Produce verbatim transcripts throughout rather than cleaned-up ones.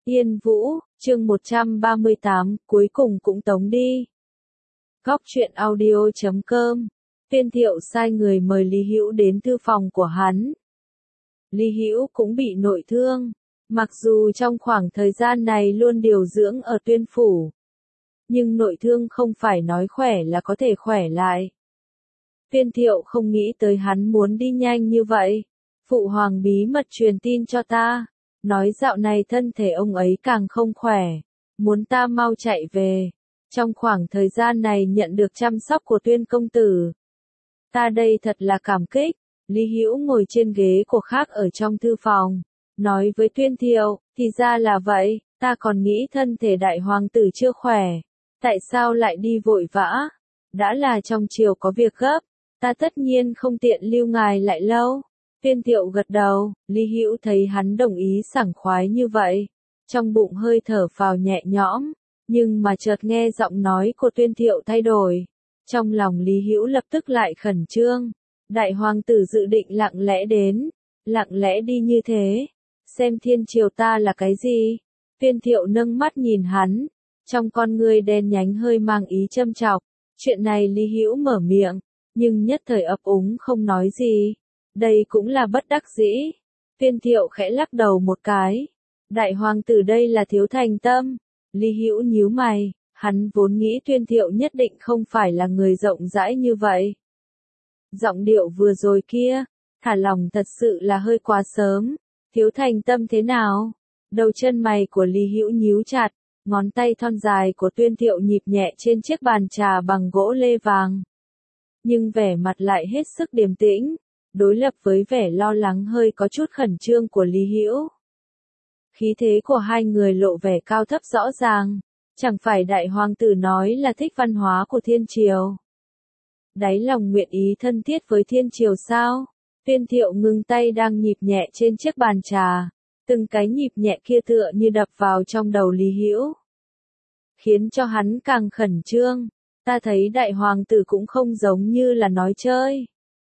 Yên Vũ, chương một trăm ba mươi tám, cuối cùng cũng tống đi. Góc truyện audio chấm com. Viên Thiệu sai người mời Lý Hữu đến thư phòng của hắn. Lý Hữu cũng bị nội thương, mặc dù trong khoảng thời gian này luôn điều dưỡng ở Tuyên phủ, nhưng nội thương không phải nói khỏe là có thể khỏe lại. Viên Thiệu không nghĩ tới hắn muốn đi nhanh như vậy. Phụ hoàng bí mật truyền tin cho ta, nói dạo này thân thể ông ấy càng không khỏe, muốn ta mau chạy về. Trong khoảng thời gian này nhận được chăm sóc của Tuyên công tử, ta đây thật là cảm kích. Lý Hữu ngồi trên ghế của khác ở trong thư phòng, nói với Tuyên Thiệu, thì ra là vậy, ta còn nghĩ thân thể đại hoàng tử chưa khỏe, tại sao lại đi vội vã? Đã là trong triều có việc gấp, ta tất nhiên không tiện lưu ngài lại lâu. Viên Thiệu gật đầu, Lý Hữu thấy hắn đồng ý sảng khoái như vậy, trong bụng hơi thở phào nhẹ nhõm, nhưng mà chợt nghe giọng nói của Tuyên Thiệu thay đổi, trong lòng Lý Hữu lập tức lại khẩn trương. Đại hoàng tử dự định lặng lẽ đến, lặng lẽ đi như thế, xem thiên triều ta là cái gì? Viên Thiệu nâng mắt nhìn hắn, trong con ngươi đen nhánh hơi mang ý châm chọc. Chuyện này Lý Hữu mở miệng, nhưng nhất thời ấp úng không nói gì. Đây cũng là bất đắc dĩ. Viên Thiệu khẽ lắc đầu một cái. Đại hoàng tử đây là thiếu thành tâm. Lý Hữu nhíu mày, hắn vốn nghĩ Viên Thiệu nhất định không phải là người rộng rãi như vậy. Giọng điệu vừa rồi kia, thả lòng thật sự là hơi quá sớm. Thiếu thành tâm thế nào? Đầu chân mày của Lý Hữu nhíu chặt, ngón tay thon dài của Tuyên Thiệu nhịp nhẹ trên chiếc bàn trà bằng gỗ lê vàng. Nhưng vẻ mặt lại hết sức điềm tĩnh, đối lập với vẻ lo lắng hơi có chút khẩn trương của Lý Hữu. Khí thế của hai người lộ vẻ cao thấp rõ ràng, chẳng phải đại hoàng tử nói là thích văn hóa của thiên triều. Đáy lòng nguyện ý thân thiết với thiên triều sao? Viên Thiệu ngừng tay đang nhịp nhẹ trên chiếc bàn trà, từng cái nhịp nhẹ kia tựa như đập vào trong đầu Lý Hữu, khiến cho hắn càng khẩn trương. Ta thấy đại hoàng tử cũng không giống như là nói chơi.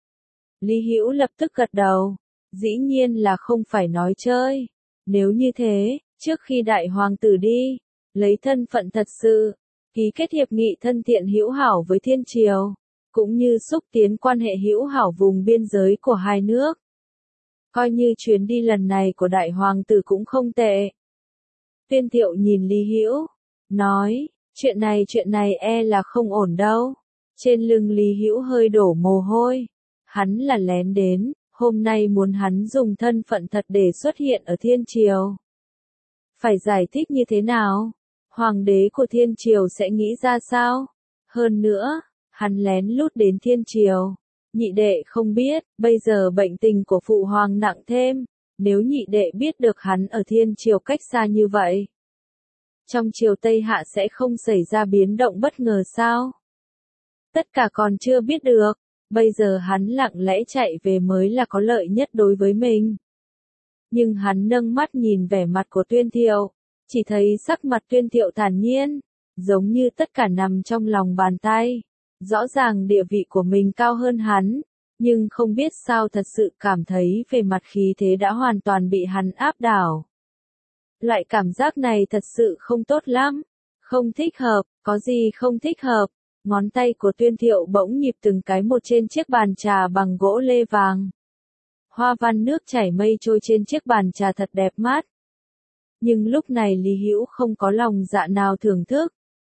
Lý Hữu lập tức gật đầu, dĩ nhiên là không phải nói chơi. Nếu như thế, trước khi đại hoàng tử đi, lấy thân phận thật sự, ký kết hiệp nghị thân thiện hữu hảo với thiên triều, cũng như xúc tiến quan hệ hữu hảo vùng biên giới của hai nước. Coi như chuyến đi lần này của đại hoàng tử cũng không tệ. Viên Thiệu nhìn Lý Hữu, nói, chuyện này chuyện này e là không ổn đâu. Trên lưng Lý Hữu hơi đổ mồ hôi. Hắn là lén đến, hôm nay muốn hắn dùng thân phận thật để xuất hiện ở thiên triều. Phải giải thích như thế nào? Hoàng đế của thiên triều sẽ nghĩ ra sao? Hơn nữa, hắn lén lút đến thiên triều. Nhị đệ không biết, bây giờ bệnh tình của phụ hoàng nặng thêm. Nếu nhị đệ biết được hắn ở thiên triều cách xa như vậy, trong triều Tây Hạ sẽ không xảy ra biến động bất ngờ sao? Tất cả còn chưa biết được. Bây giờ hắn lặng lẽ chạy về mới là có lợi nhất đối với mình. Nhưng hắn nâng mắt nhìn vẻ mặt của Tuyên Thiệu, chỉ thấy sắc mặt Tuyên Thiệu thản nhiên, giống như tất cả nằm trong lòng bàn tay. Rõ ràng địa vị của mình cao hơn hắn, nhưng không biết sao thật sự cảm thấy về mặt khí thế đã hoàn toàn bị hắn áp đảo. Loại cảm giác này thật sự không tốt lắm, không thích hợp, có gì không thích hợp. Ngón tay của Tuyên Thiệu bỗng nhịp từng cái một trên chiếc bàn trà bằng gỗ lê vàng. Hoa văn nước chảy mây trôi trên chiếc bàn trà thật đẹp mắt. Nhưng lúc này Lý Hữu không có lòng dạ nào thưởng thức.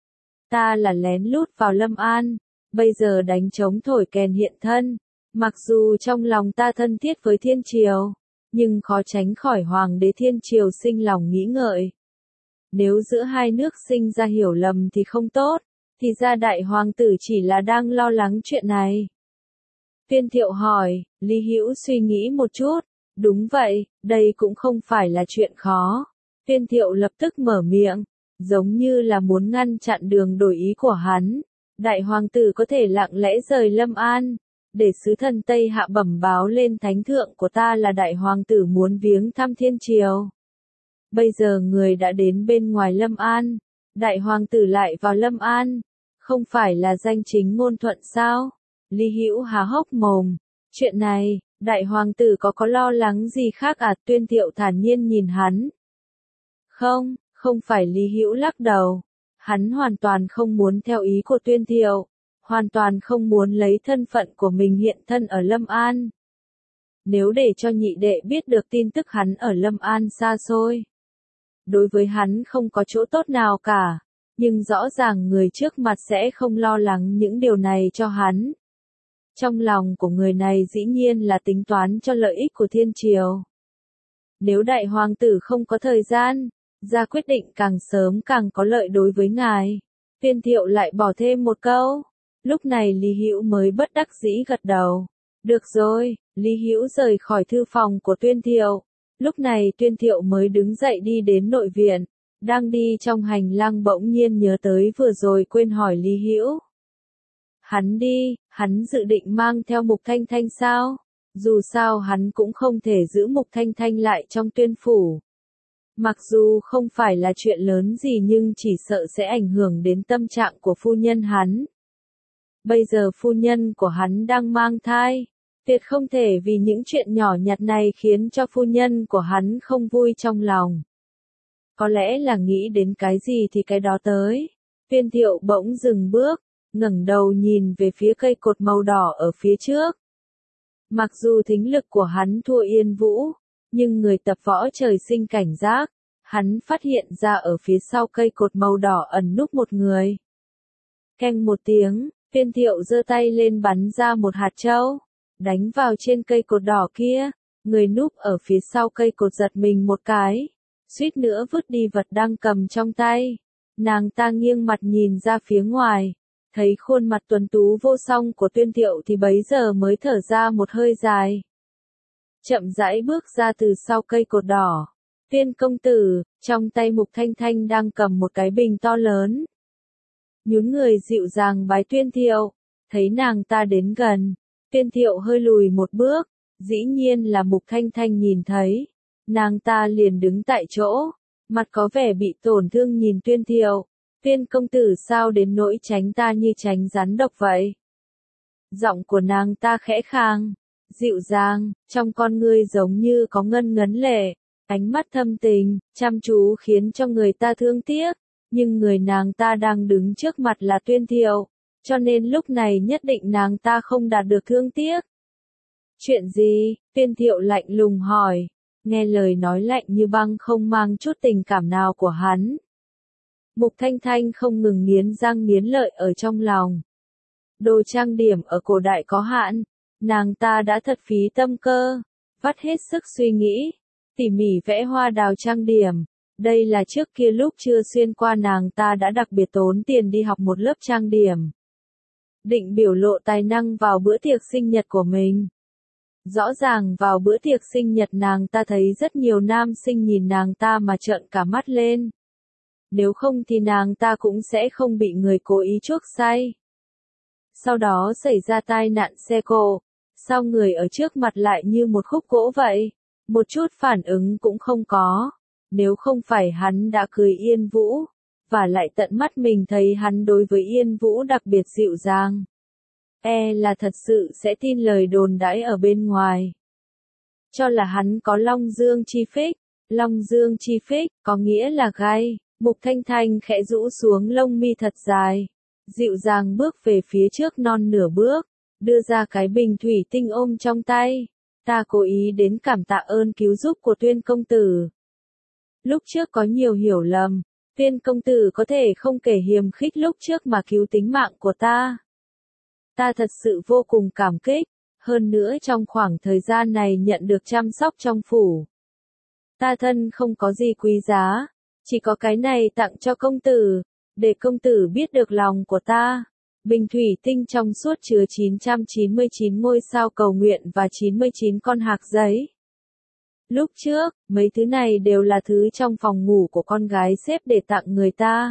Ta là lén lút vào Lâm An, bây giờ đánh trống thổi kèn hiện thân. Mặc dù trong lòng ta thân thiết với thiên triều, nhưng khó tránh khỏi hoàng đế thiên triều sinh lòng nghĩ ngợi. Nếu giữa hai nước sinh ra hiểu lầm thì không tốt. Thì ra đại hoàng tử chỉ là đang lo lắng chuyện này. Viên Thiệu hỏi, Lý Hữu suy nghĩ một chút, đúng vậy, đây cũng không phải là chuyện khó. Viên Thiệu lập tức mở miệng, giống như là muốn ngăn chặn đường đổi ý của hắn. Đại hoàng tử có thể lặng lẽ rời Lâm An, để sứ thần Tây Hạ bẩm báo lên thánh thượng của ta là đại hoàng tử muốn viếng thăm thiên triều. Bây giờ người đã đến bên ngoài Lâm An, đại hoàng tử lại vào Lâm An. Không phải là danh chính ngôn thuận sao? Lý Hữu há hốc mồm. Chuyện này, đại hoàng tử có có lo lắng gì khác à? Tuyên Thiệu thản nhiên nhìn hắn. Không, không phải Lý Hữu lắc đầu. Hắn hoàn toàn không muốn theo ý của Tuyên Thiệu, hoàn toàn không muốn lấy thân phận của mình hiện thân ở Lâm An. Nếu để cho nhị đệ biết được tin tức hắn ở Lâm An xa xôi, đối với hắn không có chỗ tốt nào cả, nhưng rõ ràng người trước mặt sẽ không lo lắng những điều này cho hắn. Trong lòng của người này dĩ nhiên là tính toán cho lợi ích của thiên triều. Nếu đại hoàng tử không có thời gian, ra quyết định càng sớm càng có lợi đối với ngài. Tuyên Thiệu lại bỏ thêm một câu. Lúc này Lý Hữu mới bất đắc dĩ gật đầu. Được rồi, Lý Hữu rời khỏi thư phòng của Tuyên Thiệu. Lúc này Tuyên Thiệu mới đứng dậy đi đến nội viện. Đang đi trong hành lang bỗng nhiên nhớ tới vừa rồi quên hỏi Lý Hữu. Hắn đi, hắn dự định mang theo Mục Thanh Thanh sao? Dù sao hắn cũng không thể giữ Mục Thanh Thanh lại trong Tuyên phủ. Mặc dù không phải là chuyện lớn gì nhưng chỉ sợ sẽ ảnh hưởng đến tâm trạng của phu nhân hắn. Bây giờ phu nhân của hắn đang mang thai, tuyệt không thể vì những chuyện nhỏ nhặt này khiến cho phu nhân của hắn không vui trong lòng. Có lẽ là nghĩ đến cái gì thì cái đó tới. Tuyên Thiệu bỗng dừng bước, ngẩng đầu nhìn về phía cây cột màu đỏ ở phía trước. Mặc dù thính lực của hắn thua Yên Vũ, nhưng người tập võ trời sinh cảnh giác, hắn phát hiện ra ở phía sau cây cột màu đỏ ẩn núp một người. Keng một tiếng, Tuyên Thiệu giơ tay lên bắn ra một hạt châu, đánh vào trên cây cột đỏ kia, người núp ở phía sau cây cột giật mình một cái, suýt nữa vứt đi vật đang cầm trong tay. Nàng ta nghiêng mặt nhìn ra phía ngoài, thấy khuôn mặt tuấn tú vô song của Tuyên Thiệu thì bấy giờ mới thở ra một hơi dài. Chậm rãi bước ra từ sau cây cột đỏ. Tuyên công tử, trong tay Mục Thanh Thanh đang cầm một cái bình to lớn. Nhún người dịu dàng bái Tuyên Thiệu, thấy nàng ta đến gần, Tuyên Thiệu hơi lùi một bước, dĩ nhiên là Mục Thanh Thanh nhìn thấy. Nàng ta liền đứng tại chỗ, mặt có vẻ bị tổn thương nhìn Tuyên Thiệu. Tuyên công tử sao đến nỗi tránh ta như tránh rắn độc vậy? Giọng của nàng ta khẽ khàng, dịu dàng, trong con ngươi giống như có ngân ngấn lệ, ánh mắt thâm tình, chăm chú khiến cho người ta thương tiếc, nhưng người nàng ta đang đứng trước mặt là Tuyên Thiệu, cho nên lúc này nhất định nàng ta không đạt được thương tiếc. Chuyện gì? Tuyên Thiệu lạnh lùng hỏi, nghe lời nói lạnh như băng không mang chút tình cảm nào của hắn. Mục Thanh Thanh không ngừng nghiến răng nghiến lợi ở trong lòng. Đồ trang điểm ở cổ đại có hạn, nàng ta đã thật phí tâm cơ, vắt hết sức suy nghĩ, tỉ mỉ vẽ hoa đào trang điểm. Đây là trước kia lúc chưa xuyên qua nàng ta đã đặc biệt tốn tiền đi học một lớp trang điểm. Định biểu lộ tài năng vào bữa tiệc sinh nhật của mình. Rõ ràng vào bữa tiệc sinh nhật nàng ta thấy rất nhiều nam sinh nhìn nàng ta mà trợn cả mắt lên. Nếu không thì nàng ta cũng sẽ không bị người cố ý chuốc say. Sau đó xảy ra tai nạn xe cộ, sao người ở trước mặt lại như một khúc gỗ vậy, một chút phản ứng cũng không có. Nếu không phải hắn đã cưới Yên Vũ, và lại tận mắt mình thấy hắn đối với Yên Vũ đặc biệt dịu dàng, e là thật sự sẽ tin lời đồn đãi ở bên ngoài. Cho là hắn có Long Dương chi phích, Long Dương chi phích, có nghĩa là gai. Mục Thanh Thanh khẽ rũ xuống lông mi thật dài, dịu dàng bước về phía trước non nửa bước, đưa ra cái bình thủy tinh ôm trong tay. Ta cố ý đến cảm tạ ơn cứu giúp của Tuyên công tử. Lúc trước có nhiều hiểu lầm, Tuyên công tử có thể không kể hiềm khích lúc trước mà cứu tính mạng của ta. Ta thật sự vô cùng cảm kích, hơn nữa trong khoảng thời gian này nhận được chăm sóc trong phủ. Ta thân không có gì quý giá, chỉ có cái này tặng cho công tử, để công tử biết được lòng của ta. Bình thủy tinh trong suốt chứa chín trăm chín mươi chín ngôi sao cầu nguyện và chín mươi chín con hạc giấy. Lúc trước, mấy thứ này đều là thứ trong phòng ngủ của con gái xếp để tặng người ta.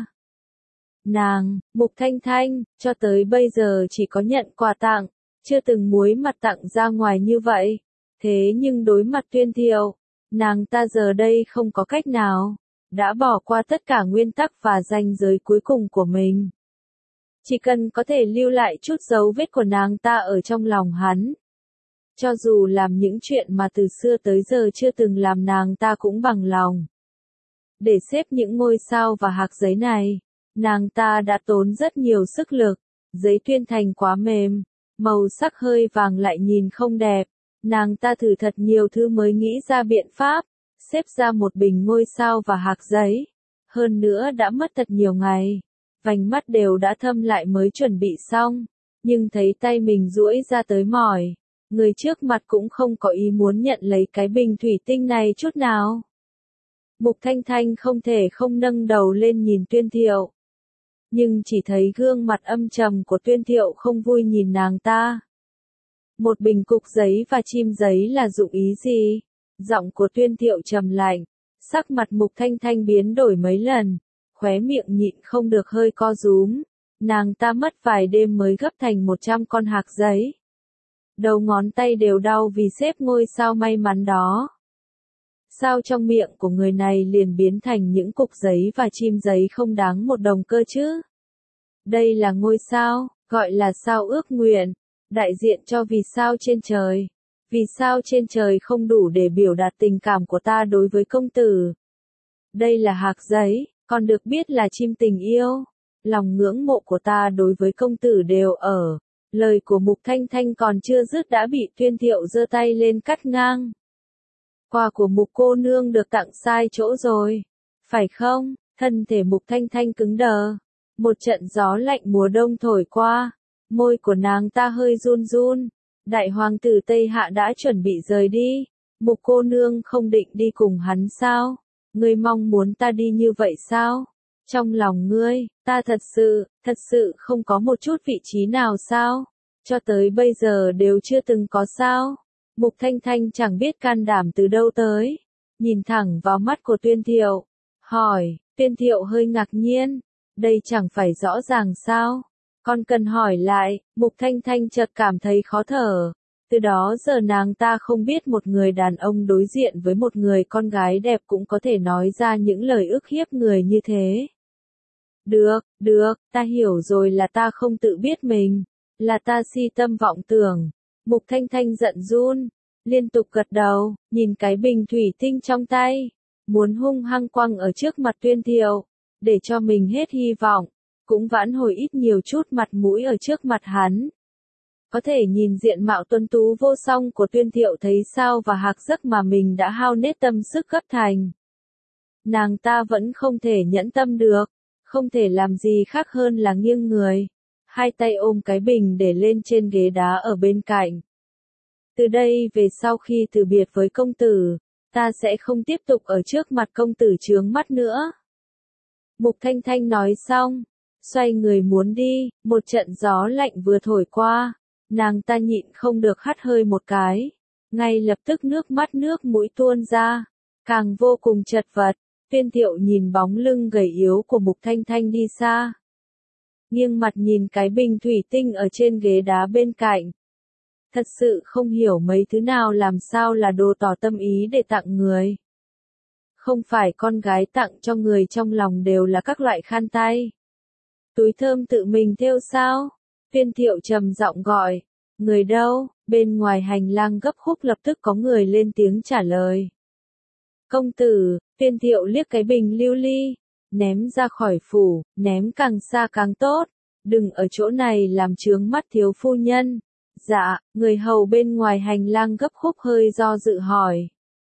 Nàng, Mục Thanh Thanh, cho tới bây giờ chỉ có nhận quà tặng, chưa từng muối mặt tặng ra ngoài như vậy. Thế nhưng đối mặt Tuyên Thiệu, nàng ta giờ đây không có cách nào, đã bỏ qua tất cả nguyên tắc và ranh giới cuối cùng của mình. Chỉ cần có thể lưu lại chút dấu vết của nàng ta ở trong lòng hắn. Cho dù làm những chuyện mà từ xưa tới giờ chưa từng làm nàng ta cũng bằng lòng. Để xếp những ngôi sao và hạc giấy này, nàng ta đã tốn rất nhiều sức lực, giấy tuyên thành quá mềm, màu sắc hơi vàng lại nhìn không đẹp, nàng ta thử thật nhiều thứ mới nghĩ ra biện pháp, xếp ra một bình ngôi sao và hạc giấy, hơn nữa đã mất thật nhiều ngày, vành mắt đều đã thâm lại mới chuẩn bị xong, nhưng thấy tay mình duỗi ra tới mỏi, người trước mặt cũng không có ý muốn nhận lấy cái bình thủy tinh này chút nào. Mục Thanh Thanh không thể không nâng đầu lên nhìn Tuyên Thiệu. Nhưng chỉ thấy gương mặt âm trầm của Tuyên Thiệu không vui nhìn nàng ta. Một bình cục giấy và chim giấy là dụng ý gì? Giọng của Tuyên Thiệu trầm lạnh, sắc mặt Mục Thanh Thanh biến đổi mấy lần, khóe miệng nhịn không được hơi co rúm. Nàng ta mất vài đêm mới gấp thành một trăm con hạc giấy. Đầu ngón tay đều đau vì xếp ngôi sao may mắn đó. Sao trong miệng của người này liền biến thành những cục giấy và chim giấy không đáng một đồng cơ chứ? Đây là ngôi sao, gọi là sao ước nguyện, đại diện cho vì sao trên trời. Vì sao trên trời không đủ để biểu đạt tình cảm của ta đối với công tử. Đây là hạc giấy, còn được biết là chim tình yêu. Lòng ngưỡng mộ của ta đối với công tử đều ở. Lời của Mục Thanh Thanh còn chưa dứt đã bị Tuyên Thiệu giơ tay lên cắt ngang. Quà của Mục cô nương được tặng sai chỗ rồi, phải không? Thân thể Mục Thanh Thanh cứng đờ. Một trận gió lạnh mùa đông thổi qua, môi của nàng ta hơi run run. Đại hoàng tử Tây Hạ đã chuẩn bị rời đi, Mục cô nương không định đi cùng hắn sao? Ngươi mong muốn ta đi như vậy sao? Trong lòng ngươi, ta thật sự, thật sự không có một chút vị trí nào sao? Cho tới bây giờ đều chưa từng có sao? Mục Thanh Thanh chẳng biết can đảm từ đâu tới, nhìn thẳng vào mắt của Tuyên Thiệu, hỏi. Tuyên Thiệu hơi ngạc nhiên, đây chẳng phải rõ ràng sao? Con cần hỏi lại. Mục Thanh Thanh chợt cảm thấy khó thở. Từ đó giờ nàng ta không biết một người đàn ông đối diện với một người con gái đẹp cũng có thể nói ra những lời ức hiếp người như thế. Được, được, ta hiểu rồi, là ta không tự biết mình, là ta si tâm vọng tưởng. Mục Thanh Thanh giận run, liên tục gật đầu, nhìn cái bình thủy tinh trong tay, muốn hung hăng quăng ở trước mặt Tuyên Thiệu, để cho mình hết hy vọng, cũng vãn hồi ít nhiều chút mặt mũi ở trước mặt hắn. Có thể nhìn diện mạo tuấn tú vô song của Tuyên Thiệu thấy sao và hạc giấc mà mình đã hao nết tâm sức gấp thành. Nàng ta vẫn không thể nhẫn tâm được, không thể làm gì khác hơn là nghiêng người, hai tay ôm cái bình để lên trên ghế đá ở bên cạnh. Từ đây về sau khi từ biệt với công tử, ta sẽ không tiếp tục ở trước mặt công tử chướng mắt nữa. Mục Thanh Thanh nói xong, xoay người muốn đi, một trận gió lạnh vừa thổi qua, nàng ta nhịn không được hắt hơi một cái, ngay lập tức nước mắt nước mũi tuôn ra, càng vô cùng chật vật. Tuyên Thiệu nhìn bóng lưng gầy yếu của Mục Thanh Thanh đi xa, nghiêng mặt nhìn cái bình thủy tinh ở trên ghế đá bên cạnh. Thật sự không hiểu mấy thứ nào làm sao là đồ tỏ tâm ý để tặng người. Không phải con gái tặng cho người trong lòng đều là các loại khăn tay, túi thơm tự mình thêu sao? Tuyên Thiệu trầm giọng gọi. Người đâu? Bên ngoài hành lang gấp khúc lập tức có người lên tiếng trả lời. Công tử. Tuyên Thiệu liếc cái bình lưu ly, ném ra khỏi phủ, ném càng xa càng tốt, đừng ở chỗ này làm chướng mắt thiếu phu nhân. Dạ. Người hầu bên ngoài hành lang gấp khúc hơi do dự hỏi.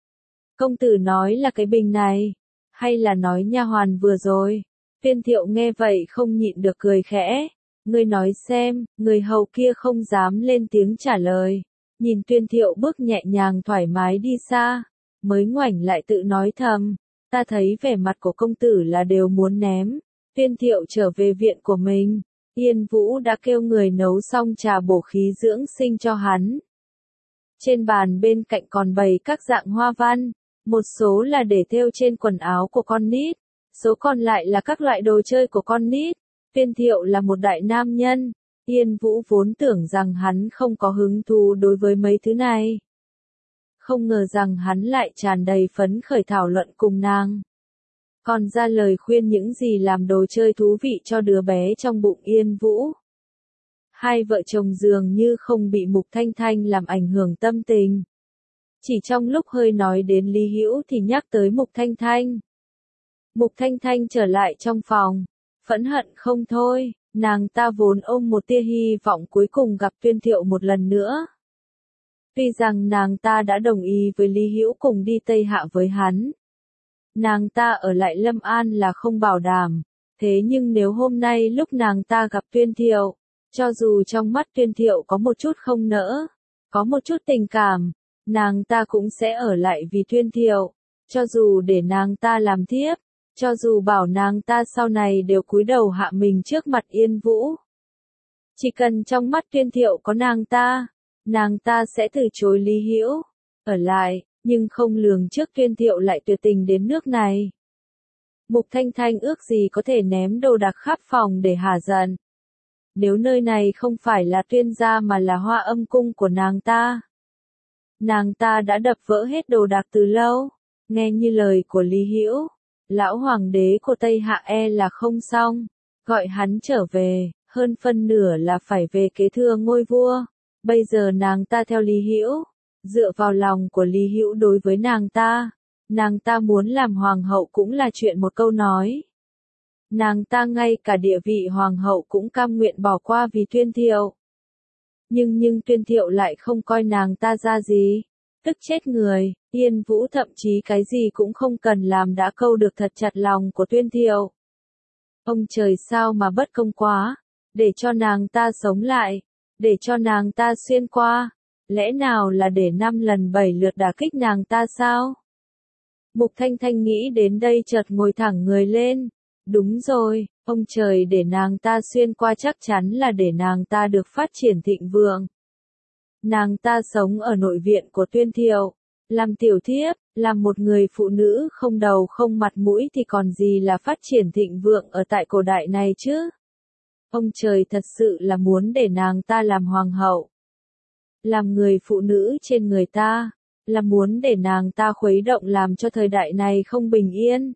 Công tử nói là cái bình này, hay là nói nha hoàn vừa rồi? Tuyên Thiệu nghe vậy không nhịn được cười khẽ. Ngươi nói xem. Người hầu kia không dám lên tiếng trả lời, nhìn Tuyên Thiệu bước nhẹ nhàng thoải mái đi xa, mới ngoảnh lại tự nói thầm, ta thấy vẻ mặt của công tử là đều muốn ném. Tuyên Thiệu trở về viện của mình, Yên Vũ đã kêu người nấu xong trà bổ khí dưỡng sinh cho hắn. Trên bàn bên cạnh còn bày các dạng hoa văn, một số là để thêu trên quần áo của con nít, số còn lại là các loại đồ chơi của con nít. Tuyên Thiệu là một đại nam nhân, Yên Vũ vốn tưởng rằng hắn không có hứng thú đối với mấy thứ này. Không ngờ rằng hắn lại tràn đầy phấn khởi thảo luận cùng nàng. Còn ra lời khuyên những gì làm đồ chơi thú vị cho đứa bé trong bụng Yên Vũ. Hai vợ chồng dường như không bị Mục Thanh Thanh làm ảnh hưởng tâm tình. Chỉ trong lúc hơi nói đến Lý Hữu thì nhắc tới Mục Thanh Thanh. Mục Thanh Thanh trở lại trong phòng, phẫn hận không thôi, nàng ta vốn ôm một tia hy vọng cuối cùng gặp Tuyên Thiệu một lần nữa. Tuy rằng nàng ta đã đồng ý với Lý Hữu cùng đi Tây Hạ với hắn. Nàng ta ở lại Lâm An là không bảo đảm, thế nhưng nếu hôm nay lúc nàng ta gặp Tuyên Thiệu, cho dù trong mắt Tuyên Thiệu có một chút không nỡ, có một chút tình cảm, nàng ta cũng sẽ ở lại vì Tuyên Thiệu, cho dù để nàng ta làm thiếp, cho dù bảo nàng ta sau này đều cúi đầu hạ mình trước mặt Yên Vũ. Chỉ cần trong mắt Tuyên Thiệu có nàng ta, nàng ta sẽ từ chối Lý Hữu ở lại, nhưng không lường trước Tuyên Thiệu lại tuyệt tình đến nước này. Mục Thanh Thanh ước gì có thể ném đồ đạc khắp phòng để hả giận. Nếu nơi này không phải là Tuyên gia mà là Hoa Âm cung của nàng ta, nàng ta đã đập vỡ hết đồ đạc từ lâu. Nghe như lời của Lý Hữu, lão hoàng đế của Tây Hạ e là không xong, gọi hắn trở về, hơn phân nửa là phải về kế thừa ngôi vua. Bây giờ nàng ta theo Lý Hữu, dựa vào lòng của Lý Hữu đối với nàng ta, nàng ta muốn làm hoàng hậu cũng là chuyện một câu nói. Nàng ta ngay cả địa vị hoàng hậu cũng cam nguyện bỏ qua vì Tuyên Thiệu. Nhưng nhưng Tuyên Thiệu lại không coi nàng ta ra gì, tức chết người. Yên Vũ thậm chí cái gì cũng không cần làm đã câu được thật chặt lòng của Tuyên Thiệu. Ông trời sao mà bất công quá, để cho nàng ta sống lại, để cho nàng ta xuyên qua, lẽ nào là để năm lần bảy lượt đả kích nàng ta sao? Mục Thanh Thanh nghĩ đến đây chợt ngồi thẳng người lên, đúng rồi, ông trời để nàng ta xuyên qua chắc chắn là để nàng ta được phát triển thịnh vượng. Nàng ta sống ở nội viện của Tuyên Thiệu, làm tiểu thiếp, làm một người phụ nữ không đầu không mặt mũi thì còn gì là phát triển thịnh vượng ở tại cổ đại này chứ? Ông trời thật sự là muốn để nàng ta làm hoàng hậu, làm người phụ nữ trên người ta, là muốn để nàng ta khuấy động làm cho thời đại này không bình yên.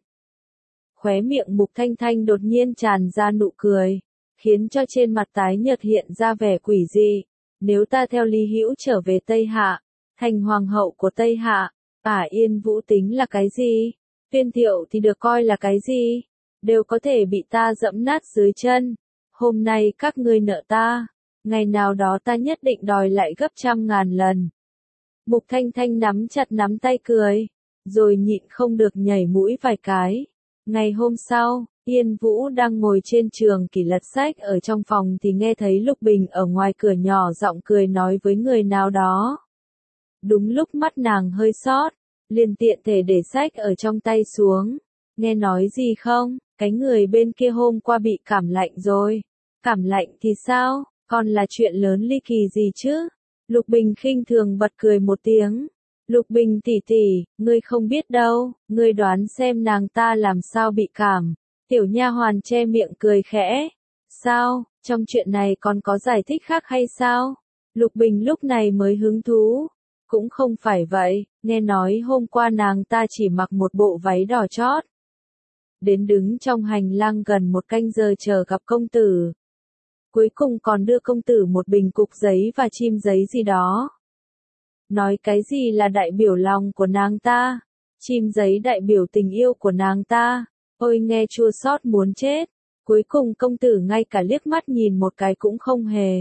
Khóe miệng Mục Thanh Thanh đột nhiên tràn ra nụ cười, khiến cho trên mặt tái nhợt hiện ra vẻ quỷ dị. Nếu ta theo Lý Hữu trở về Tây Hạ, thành hoàng hậu của Tây Hạ, ả Yên Vũ tính là cái gì? Tuyên Thiệu thì được coi là cái gì? Đều có thể bị ta dẫm nát dưới chân. Hôm nay các ngươi nợ ta, ngày nào đó ta nhất định đòi lại gấp trăm ngàn lần. Mục Thanh Thanh nắm chặt nắm tay cười, rồi nhịn không được nhảy mũi vài cái. Ngày hôm sau, Yên Vũ đang ngồi trên trường kỷ lật sách ở trong phòng thì nghe thấy Lục Bình ở ngoài cửa nhỏ giọng cười nói với người nào đó. Đúng lúc mắt nàng hơi sót, liền tiện thể để sách ở trong tay xuống. Nghe nói gì không? Cái người bên kia hôm qua bị cảm lạnh rồi. Cảm lạnh thì sao? Còn là chuyện lớn ly kỳ gì chứ? Lục Bình khinh thường bật cười một tiếng. Lục Bình tỷ tỷ, ngươi không biết đâu, ngươi đoán xem nàng ta làm sao bị cảm. Tiểu nha hoàn che miệng cười khẽ. Sao, trong chuyện này còn có giải thích khác hay sao? Lục Bình lúc này mới hứng thú. Cũng không phải vậy, nghe nói hôm qua nàng ta chỉ mặc một bộ váy đỏ chót. Đến đứng trong hành lang gần một canh giờ chờ gặp công tử. Cuối cùng còn đưa công tử một bình cục giấy và chim giấy gì đó. Nói cái gì là đại biểu lòng của nàng ta, chim giấy đại biểu tình yêu của nàng ta. Ôi nghe chua xót muốn chết. Cuối cùng công tử ngay cả liếc mắt nhìn một cái cũng không hề.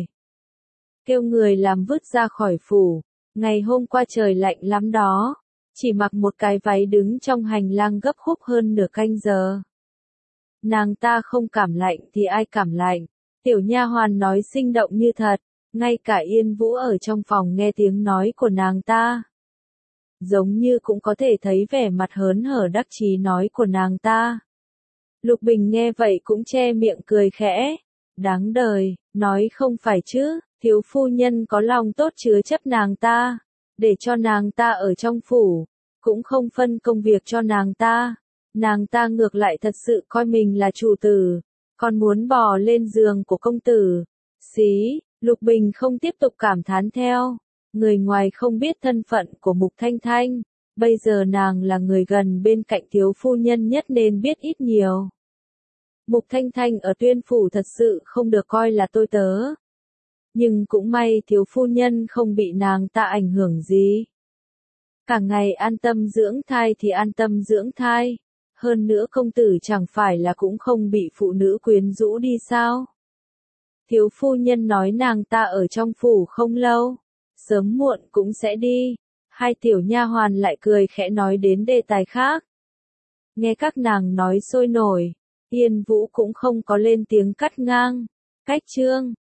Kêu người làm vứt ra khỏi phủ. Ngày hôm qua trời lạnh lắm đó. Chỉ mặc một cái váy đứng trong hành lang gấp khúc hơn nửa canh giờ. Nàng ta không cảm lạnh thì ai cảm lạnh. Tiểu nha hoàn nói sinh động như thật. Ngay cả Yên Vũ ở trong phòng nghe tiếng nói của nàng ta. Giống như cũng có thể thấy vẻ mặt hớn hở đắc chí nói của nàng ta. Lục Bình nghe vậy cũng che miệng cười khẽ. Đáng đời, nói không phải chứ, thiếu phu nhân có lòng tốt chứa chấp nàng ta, để cho nàng ta ở trong phủ, cũng không phân công việc cho nàng ta. Nàng ta ngược lại thật sự coi mình là chủ tử, còn muốn bò lên giường của công tử. Xí, Lục Bình không tiếp tục cảm thán theo. Người ngoài không biết thân phận của Mục Thanh Thanh, bây giờ nàng là người gần bên cạnh thiếu phu nhân nhất nên biết ít nhiều. Mục Thanh Thanh ở Tuyên phủ thật sự không được coi là tôi tớ. Nhưng cũng may thiếu phu nhân không bị nàng ta ảnh hưởng gì. Cả ngày an tâm dưỡng thai thì an tâm dưỡng thai. Hơn nữa công tử chẳng phải là cũng không bị phụ nữ quyến rũ đi sao? Thiếu phu nhân nói nàng ta ở trong phủ không lâu, sớm muộn cũng sẽ đi. Hai tiểu nha hoàn lại cười khẽ nói đến đề tài khác. Nghe các nàng nói sôi nổi, Yên Vũ cũng không có lên tiếng cắt ngang. Cách chương